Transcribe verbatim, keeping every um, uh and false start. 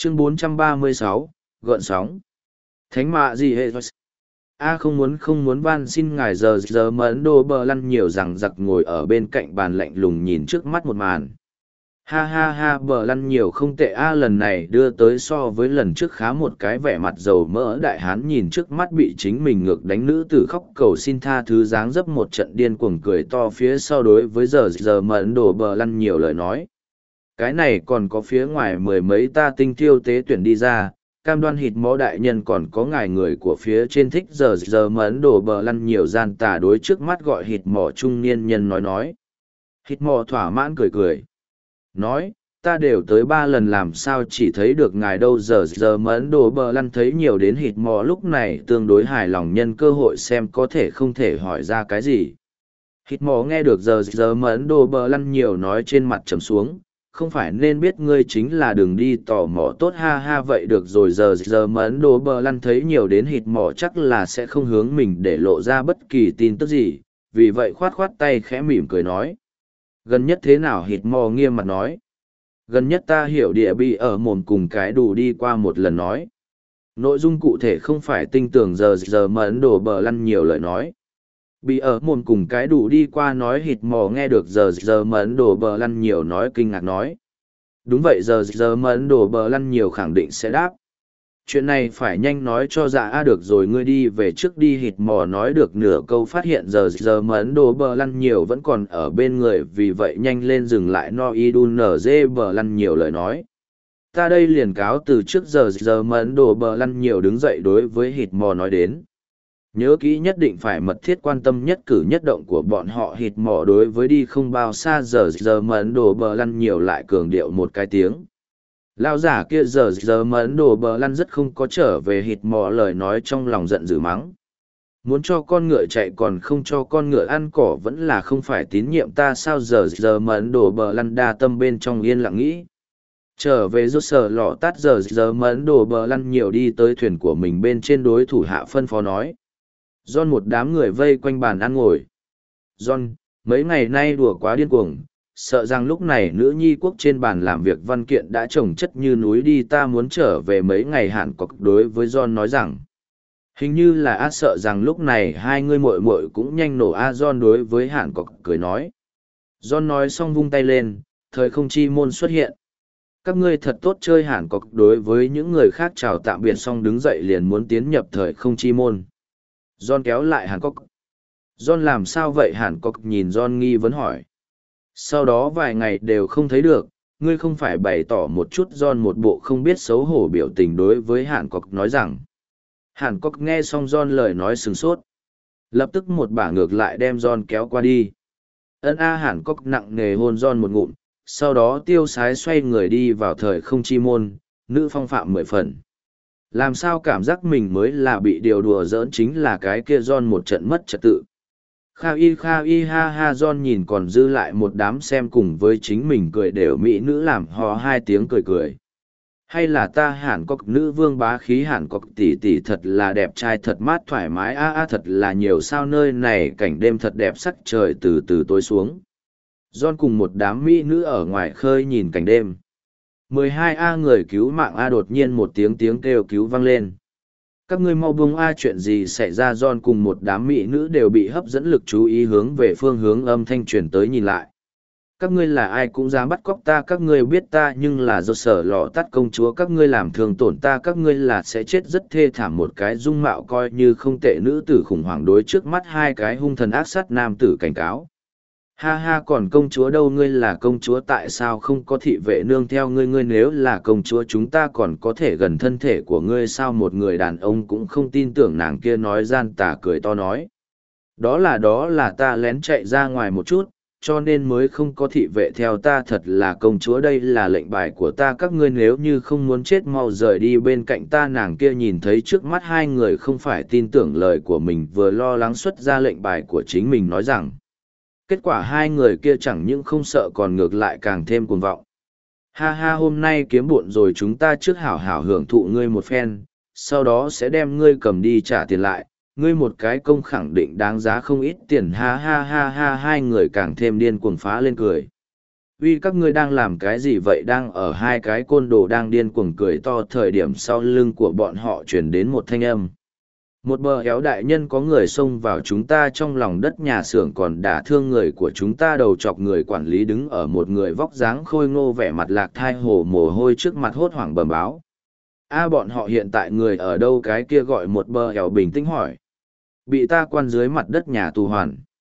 Chương bốn trăm ba mươi sáu, gợn sóng. Thánh mạ gì hệ a không muốn không muốn van xin ngài giờ giờ mà Ấn Độ bờ lăn nhiều rằng giặc ngồi ở bên cạnh bàn lạnh lùng nhìn trước mắt một màn. Ha ha ha bờ lăn nhiều không tệ a lần này đưa tới so với lần trước khá một cái vẻ mặt dầu mỡ đại hán nhìn trước mắt bị chính mình ngược đánh nữ tử khóc cầu xin tha thứ dáng dấp một trận điên cuồng cười to phía sau đối với giờ giờ mà Ấn Độ bờ lăn nhiều lời nói. Cái này còn có phía ngoài mười mấy ta tinh tiêu tế tuyển đi ra, cam đoan hịt mõ đại nhân còn có ngài người của phía trên thích giờ giờ mà Ấn Độ bờ lăn nhiều gian tà đối trước mắt gọi hịt mỏ trung niên nhân nói nói. Hịt mỏ thỏa mãn cười cười. Nói, ta đều tới ba lần làm sao chỉ thấy được ngài đâu giờ giờ mà Ấn Độ bờ lăn thấy nhiều đến hịt mỏ lúc này tương đối hài lòng nhân cơ hội xem có thể không thể hỏi ra cái gì. Hịt mỏ nghe được giờ giờ mà Ấn Độ bờ lăn nhiều nói trên mặt trầm xuống. Không phải nên biết ngươi chính là đừng đi tò mò tốt ha ha vậy được rồi giờ giờ mà Ấn Độ bờ lăn thấy nhiều đến hịt mỏ chắc là sẽ không hướng mình để lộ ra bất kỳ tin tức gì, vì vậy khoát khoát tay khẽ mỉm cười nói. Gần nhất thế nào hịt mỏ nghiêm mặt nói. Gần nhất ta hiểu địa bị ở mồm cùng cái đủ đi qua một lần nói. Nội dung cụ thể không phải tinh tưởng giờ giờ mà Ấn Độ bờ lăn nhiều lời nói. Bị ở mồm cùng cái đủ đi qua nói hịt mò nghe được giờ giờ mà Ấn Độ bờ lăn nhiều nói kinh ngạc nói. Đúng vậy giờ giờ mà Ấn Độ bờ lăn nhiều khẳng định sẽ đáp. Chuyện này phải nhanh nói cho dạ a được rồi ngươi đi về trước đi hịt mò nói được nửa câu phát hiện giờ giờ mà Ấn Độ bờ lăn nhiều vẫn còn ở bên người vì vậy nhanh lên dừng lại no y đun nở dê bờ lăn nhiều lời nói. Ta đây liền cáo từ trước giờ giờ mà Ấn Độ bờ lăn nhiều đứng dậy đối với hịt mò nói đến. Nhớ kỹ nhất định phải mật thiết quan tâm nhất cử nhất động của bọn họ hịt mỏ đối với đi không bao xa giờ giờ mà Ấn Độ bờ lăn nhiều lại cường điệu một cái tiếng. Lao giả kia giờ giờ mà Ấn Độ bờ lăn rất không có trở về hịt mỏ lời nói trong lòng giận dữ mắng. Muốn cho con ngựa chạy còn không cho con ngựa ăn cỏ vẫn là không phải tín nhiệm ta sao giờ giờ mà Ấn Độ bờ lăn đa tâm bên trong yên lặng nghĩ. Trở về rốt sở lọ tát giờ giờ mà Ấn Độ bờ lăn nhiều đi tới thuyền của mình bên trên đối thủ hạ phân phó nói. John một đám người vây quanh bàn ăn ngồi. John, mấy ngày nay đùa quá điên cuồng, sợ rằng lúc này nữ nhi quốc trên bàn làm việc văn kiện đã trồng chất như núi đi ta muốn trở về mấy ngày hạn cọc đối với John nói rằng. Hình như là á sợ rằng lúc này hai người muội muội cũng nhanh nổ a John đối với hạn cọc cười nói. John nói xong vung tay lên, thời không chi môn xuất hiện. Các ngươi thật tốt chơi hạn cọc đối với những người khác chào tạm biệt xong đứng dậy liền muốn tiến nhập thời không chi môn. John kéo lại Hàn Cốc. John làm sao vậy Hàn Cốc nhìn John nghi vấn hỏi. Sau đó vài ngày đều không thấy được, ngươi không phải bày tỏ một chút John một bộ không biết xấu hổ biểu tình đối với Hàn Cốc nói rằng. Hàn Cốc nghe xong John lời nói sừng sốt. Lập tức một bả ngược lại đem John kéo qua đi. Ân A Hàn Cốc nặng nề hôn John một ngụm, sau đó tiêu sái xoay người đi vào thời không chi môn, nữ phong phạm mười phần. Làm sao cảm giác mình mới là bị điều đùa giỡn chính là cái kia John một trận mất trật tự. Kha y kha y ha ha John nhìn còn dư lại một đám xem cùng với chính mình cười đều mỹ nữ làm hò hai tiếng cười cười. Hay là ta Hàn Cốc nữ vương bá khí Hàn Cốc tỷ tỷ thật là đẹp trai thật mát thoải mái a a thật là nhiều sao nơi này cảnh đêm thật đẹp sắc trời từ từ tối xuống. John cùng một đám mỹ nữ ở ngoài khơi nhìn cảnh đêm. mười hai A người cứu mạng A đột nhiên một tiếng tiếng kêu cứu vang lên. Các ngươi mau buông A chuyện gì xảy ra John cùng một đám mỹ nữ đều bị hấp dẫn lực chú ý hướng về phương hướng âm thanh truyền tới nhìn lại. Các ngươi là ai cũng dám bắt cóc ta các ngươi biết ta nhưng là do sở lọ tắt công chúa các ngươi làm thương tổn ta các ngươi là sẽ chết rất thê thảm một cái dung mạo coi như không tệ nữ tử khủng hoảng đối trước mắt hai cái hung thần ác sát nam tử cảnh cáo. Ha ha còn công chúa đâu ngươi là công chúa tại sao không có thị vệ nương theo ngươi ngươi nếu là công chúa chúng ta còn có thể gần thân thể của ngươi sao một người đàn ông cũng không tin tưởng nàng kia nói gian tà cười to nói. Đó là đó là ta lén chạy ra ngoài một chút, cho nên mới không có thị vệ theo ta thật là công chúa đây là lệnh bài của ta các ngươi nếu như không muốn chết mau rời đi bên cạnh ta nàng kia nhìn thấy trước mắt hai người không phải tin tưởng lời của mình vừa lo lắng xuất ra lệnh bài của chính mình nói rằng. Kết quả hai người kia chẳng những không sợ còn ngược lại càng thêm cuồng vọng. Ha ha hôm nay kiếm bộn rồi chúng ta trước hảo hảo hưởng thụ ngươi một phen, sau đó sẽ đem ngươi cầm đi trả tiền lại, ngươi một cái công khẳng định đáng giá không ít tiền ha ha ha ha hai người càng thêm điên cuồng phá lên cười. Uy các ngươi đang làm cái gì vậy? Đang ở hai cái côn đồ đang điên cuồng cười to thời điểm sau lưng của bọn họ chuyển đến một thanh âm. Một bờ héo đại nhân có người xông vào chúng ta trong lòng đất nhà xưởng còn đả thương người của chúng ta đầu chọc người quản lý đứng ở một người vóc dáng khôi ngô vẻ mặt lạc thai hồ mồ hôi trước mặt hốt hoảng bầm báo. A bọn họ hiện tại người ở đâu? Cái kia gọi một bờ héo bình tĩnh hỏi. Bị ta quan dưới mặt đất nhà tù hoàn.